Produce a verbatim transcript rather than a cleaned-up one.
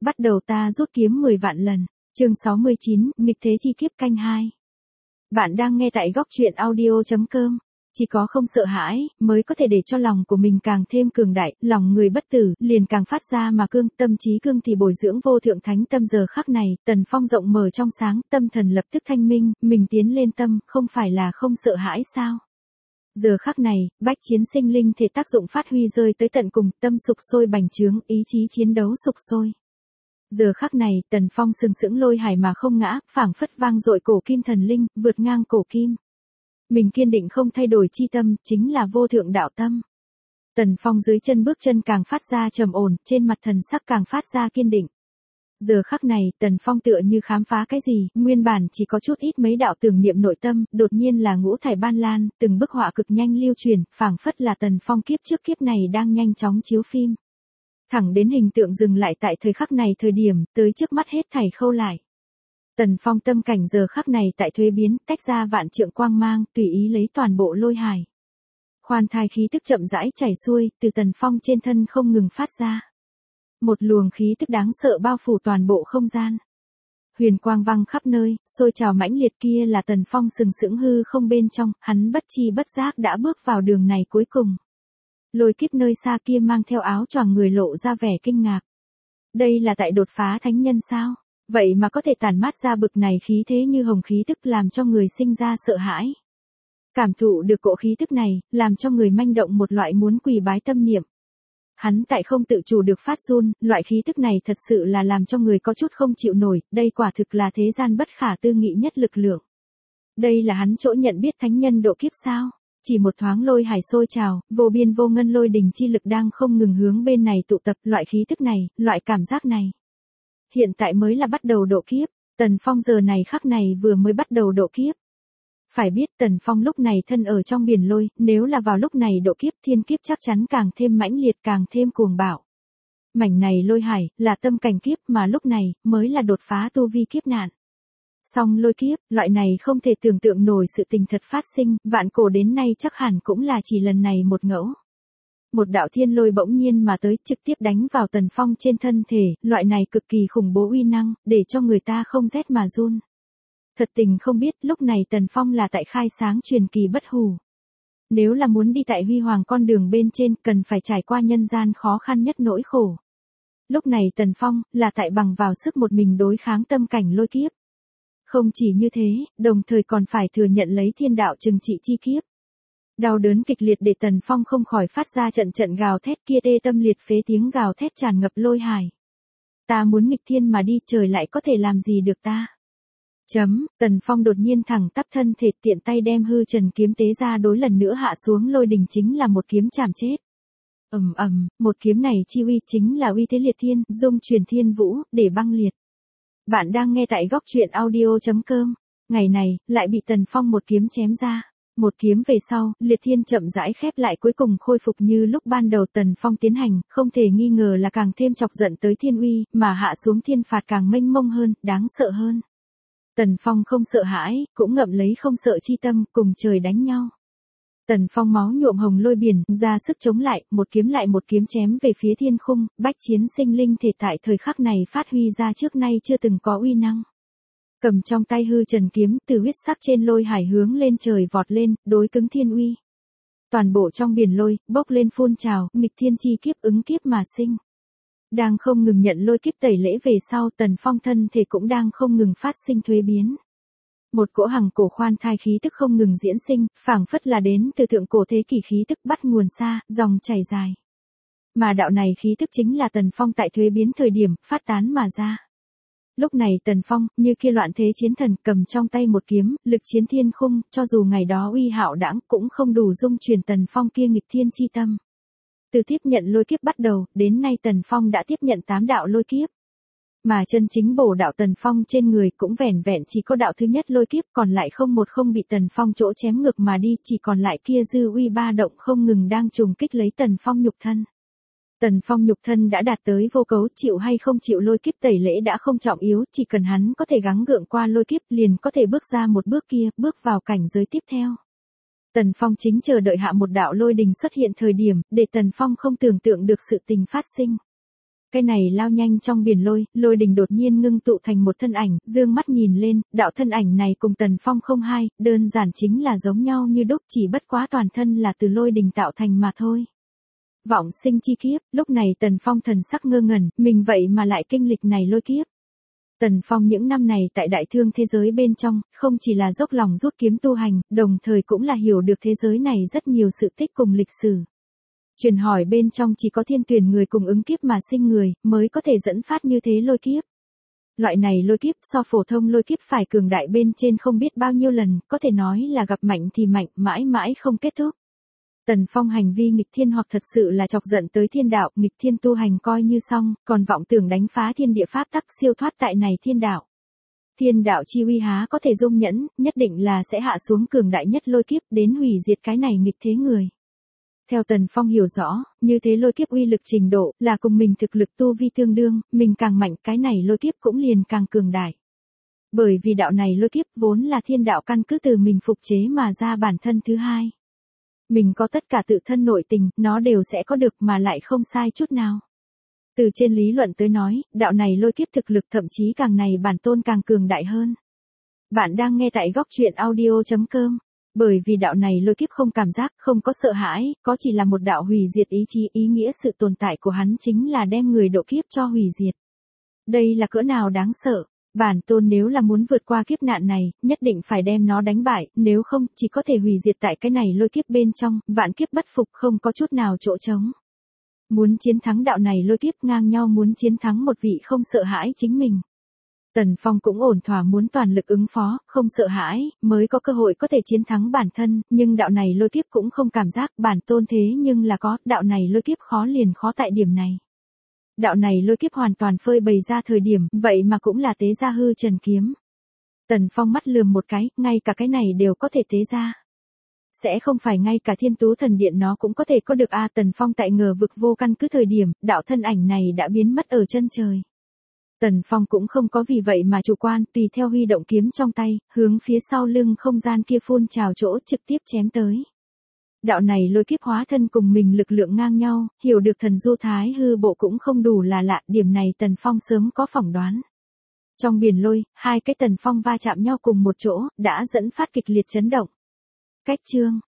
bắt đầu ta rút kiếm mười vạn lần. Chương sáu mươi chín, nghịch thế chi kiếp canh hai. Bạn đang nghe tại góc truyện audio chấm com. Chỉ có không sợ hãi, mới có thể để cho lòng của mình càng thêm cường đại, lòng người bất tử, liền càng phát ra mà cương, tâm trí cương thì bồi dưỡng vô thượng thánh tâm. Giờ khắc này, Tần Phong rộng mở trong sáng, tâm thần lập tức thanh minh, mình tiến lên tâm, không phải là không sợ hãi sao? Giờ khắc này, bách chiến sinh linh thể tác dụng phát huy rơi tới tận cùng, tâm sục sôi bành trướng, ý chí chiến đấu sục sôi. Giờ khắc này, Tần Phong sừng sững lôi hải mà không ngã, phảng phất vang dội cổ kim thần linh, vượt ngang cổ kim. Mình kiên định không thay đổi chi tâm, chính là vô thượng đạo tâm. Tần Phong dưới chân bước chân càng phát ra trầm ổn, trên mặt thần sắc càng phát ra kiên định. Giờ khắc này, Tần Phong tựa như khám phá cái gì, nguyên bản chỉ có chút ít mấy đạo tưởng niệm nội tâm, đột nhiên là ngũ thải ban lan, từng bức họa cực nhanh lưu truyền, phảng phất là Tần Phong kiếp trước kiếp này đang nhanh chóng chiếu phim. Thẳng đến hình tượng dừng lại tại thời khắc này thời điểm, tới trước mắt hết thảy khâu lại. Tần Phong tâm cảnh giờ khắc này tại thuế biến, tách ra vạn trượng quang mang, tùy ý lấy toàn bộ lôi hải. Khoan thai khí tức chậm rãi chảy xuôi, từ Tần Phong trên thân không ngừng phát ra. Một luồng khí tức đáng sợ bao phủ toàn bộ không gian. Huyền quang văng khắp nơi, sôi trào mãnh liệt kia là Tần Phong sừng sững hư không bên trong, hắn bất chi bất giác đã bước vào đường này cuối cùng. Lôi kiếp nơi xa kia mang theo áo choàng người lộ ra vẻ kinh ngạc. Đây là tại đột phá thánh nhân sao? Vậy mà có thể tản mát ra bực này khí thế như hồng khí tức làm cho người sinh ra sợ hãi. Cảm thụ được cỗ khí tức này, làm cho người manh động một loại muốn quỳ bái tâm niệm. Hắn tại không tự chủ được phát run, loại khí tức này thật sự là làm cho người có chút không chịu nổi, đây quả thực là thế gian bất khả tư nghị nhất lực lượng. Đây là hắn chỗ nhận biết thánh nhân độ kiếp sao? Chỉ một thoáng lôi hải sôi trào, vô biên vô ngân lôi đình chi lực đang không ngừng hướng bên này tụ tập, loại khí tức này, loại cảm giác này. Hiện tại mới là bắt đầu độ kiếp, Tần Phong giờ này khắc này vừa mới bắt đầu độ kiếp. Phải biết Tần Phong lúc này thân ở trong biển lôi, nếu là vào lúc này độ kiếp thiên kiếp chắc chắn càng thêm mãnh liệt càng thêm cuồng bạo. Mảnh này lôi hải, là tâm cảnh kiếp mà lúc này, mới là đột phá tu vi kiếp nạn. Song lôi kiếp, loại này không thể tưởng tượng nổi sự tình thật phát sinh, vạn cổ đến nay chắc hẳn cũng là chỉ lần này một ngẫu. Một đạo thiên lôi bỗng nhiên mà tới trực tiếp đánh vào Tần Phong trên thân thể, loại này cực kỳ khủng bố uy năng, để cho người ta không rét mà run. Thật tình không biết lúc này Tần Phong là tại khai sáng truyền kỳ bất hủ. Nếu là muốn đi tại huy hoàng con đường bên trên cần phải trải qua nhân gian khó khăn nhất nỗi khổ. Lúc này Tần Phong là tại bằng vào sức một mình đối kháng tâm cảnh lôi kiếp. Không chỉ như thế, đồng thời còn phải thừa nhận lấy thiên đạo trừng trị chi kiếp. Đau đớn kịch liệt để Tần Phong không khỏi phát ra trận trận gào thét kia tê tâm liệt phế tiếng gào thét tràn ngập lôi hải. Ta muốn nghịch thiên mà đi trời lại có thể làm gì được ta. Chấm, Tần Phong đột nhiên thẳng tắp thân thể tiện tay đem hư trần kiếm tế ra đối lần nữa hạ xuống lôi đình chính là một kiếm chảm chết. Ầm ầm, một kiếm này chi uy chính là uy thế liệt thiên, dung truyền thiên vũ, để băng liệt. Bạn đang nghe tại góc truyện audio chấm com. Ngày này, lại bị Tần Phong một kiếm chém ra. Một kiếm về sau, liệt thiên chậm rãi khép lại cuối cùng khôi phục như lúc ban đầu Tần Phong tiến hành, không thể nghi ngờ là càng thêm chọc giận tới thiên uy, mà hạ xuống thiên phạt càng mênh mông hơn, đáng sợ hơn. Tần Phong không sợ hãi, cũng ngậm lấy không sợ chi tâm, cùng trời đánh nhau. Tần Phong máu nhuộm hồng lôi biển, ra sức chống lại, một kiếm lại một kiếm chém về phía thiên khung, bách chiến sinh linh thể tại thời khắc này phát huy ra trước nay chưa từng có uy năng. Cầm trong tay hư trần kiếm, từ huyết sắc trên lôi hải hướng lên trời vọt lên, đối cứng thiên uy. Toàn bộ trong biển lôi, bốc lên phun trào, nghịch thiên chi kiếp ứng kiếp mà sinh. Đang không ngừng nhận lôi kiếp tẩy lễ về sau, Tần Phong thân thể cũng đang không ngừng phát sinh thuế biến. Một cỗ hằng cổ khoan thai khí tức không ngừng diễn sinh, phảng phất là đến từ thượng cổ thế kỷ khí tức bắt nguồn xa, dòng chảy dài. Mà đạo này khí tức chính là Tần Phong tại thuế biến thời điểm, phát tán mà ra. Lúc này Tần Phong, như kia loạn thế chiến thần, cầm trong tay một kiếm, lực chiến thiên khung, cho dù ngày đó uy hạo đãng cũng không đủ dung truyền Tần Phong kia nghịch thiên chi tâm. Từ tiếp nhận lôi kiếp bắt đầu, đến nay Tần Phong đã tiếp nhận tám đạo lôi kiếp. Mà chân chính bổ đạo Tần Phong trên người cũng vẻn vẹn chỉ có đạo thứ nhất lôi kiếp, còn lại không một không bị Tần Phong chỗ chém ngược mà đi, chỉ còn lại kia dư uy ba động không ngừng đang trùng kích lấy Tần Phong nhục thân. Tần Phong nhục thân đã đạt tới vô cấu, chịu hay không chịu lôi kiếp tẩy lễ đã không trọng yếu, chỉ cần hắn có thể gắng gượng qua lôi kiếp liền có thể bước ra một bước kia, bước vào cảnh giới tiếp theo. Tần Phong chính chờ đợi hạ một đạo lôi đình xuất hiện thời điểm, để Tần Phong không tưởng tượng được sự tình phát sinh. Cái này lao nhanh trong biển lôi, lôi đình đột nhiên ngưng tụ thành một thân ảnh, dương mắt nhìn lên, đạo thân ảnh này cùng Tần Phong không hai, đơn giản chính là giống nhau như đúc, chỉ bất quá toàn thân là từ lôi đình tạo thành mà thôi. Vọng sinh chi kiếp, lúc này Tần Phong thần sắc ngơ ngẩn, mình vậy mà lại kinh lịch này lôi kiếp. Tần Phong những năm này tại đại thương thế giới bên trong, không chỉ là dốc lòng rút kiếm tu hành, đồng thời cũng là hiểu được thế giới này rất nhiều sự tích cùng lịch sử. Truyền hỏi bên trong chỉ có thiên tuyển người cùng ứng kiếp mà sinh người, mới có thể dẫn phát như thế lôi kiếp. Loại này lôi kiếp so phổ thông lôi kiếp phải cường đại bên trên không biết bao nhiêu lần, có thể nói là gặp mạnh thì mạnh, mãi mãi không kết thúc. Tần Phong hành vi nghịch thiên hoặc thật sự là chọc giận tới thiên đạo, nghịch thiên tu hành coi như xong, còn vọng tưởng đánh phá thiên địa pháp tắc siêu thoát tại này thiên đạo. Thiên đạo chi uy há có thể dung nhẫn, nhất định là sẽ hạ xuống cường đại nhất lôi kiếp đến hủy diệt cái này nghịch thế người. Theo Tần Phong hiểu rõ, như thế lôi kiếp uy lực trình độ là cùng mình thực lực tu vi tương đương, mình càng mạnh cái này lôi kiếp cũng liền càng cường đại. Bởi vì đạo này lôi kiếp vốn là thiên đạo căn cứ từ mình phục chế mà ra bản thân thứ hai. Mình có tất cả tự thân nội tình, nó đều sẽ có được mà lại không sai chút nào. Từ trên lý luận tới nói, đạo này lôi kiếp thực lực thậm chí càng này bản tôn càng cường đại hơn. Bạn đang nghe tại góc truyện audio chấm com. Bởi vì đạo này lôi kiếp không cảm giác, không có sợ hãi, có chỉ là một đạo hủy diệt ý chí, ý nghĩa sự tồn tại của hắn chính là đem người độ kiếp cho hủy diệt. Đây là cỡ nào đáng sợ. Bản tôn nếu là muốn vượt qua kiếp nạn này, nhất định phải đem nó đánh bại, nếu không, chỉ có thể hủy diệt tại cái này lôi kiếp bên trong, vạn kiếp bất phục không có chút nào chỗ trống. Muốn chiến thắng đạo này lôi kiếp ngang nhau muốn chiến thắng một vị không sợ hãi chính mình. Tần Phong cũng ổn thỏa muốn toàn lực ứng phó, không sợ hãi, mới có cơ hội có thể chiến thắng bản thân, nhưng đạo này lôi kiếp cũng không cảm giác bản tôn thế nhưng là có, đạo này lôi kiếp khó liền khó tại điểm này. Đạo này lôi kiếp hoàn toàn phơi bày ra thời điểm, vậy mà cũng là tế ra hư trần kiếm. Tần Phong mắt lườm một cái, ngay cả cái này đều có thể tế ra. Sẽ không phải ngay cả thiên tú thần điện nó cũng có thể có được a à, Tần Phong tại ngờ vực vô căn cứ thời điểm, đạo thân ảnh này đã biến mất ở chân trời. Tần Phong cũng không có vì vậy mà chủ quan, tùy theo huy động kiếm trong tay, hướng phía sau lưng không gian kia phun trào chỗ trực tiếp chém tới. Đạo này lôi kiếp hóa thân cùng mình lực lượng ngang nhau, hiểu được thần du thái hư bộ cũng không đủ là lạ, điểm này Tần Phong sớm có phỏng đoán. Trong biển lôi, hai cái Tần Phong va chạm nhau cùng một chỗ, đã dẫn phát kịch liệt chấn động. Cách chương,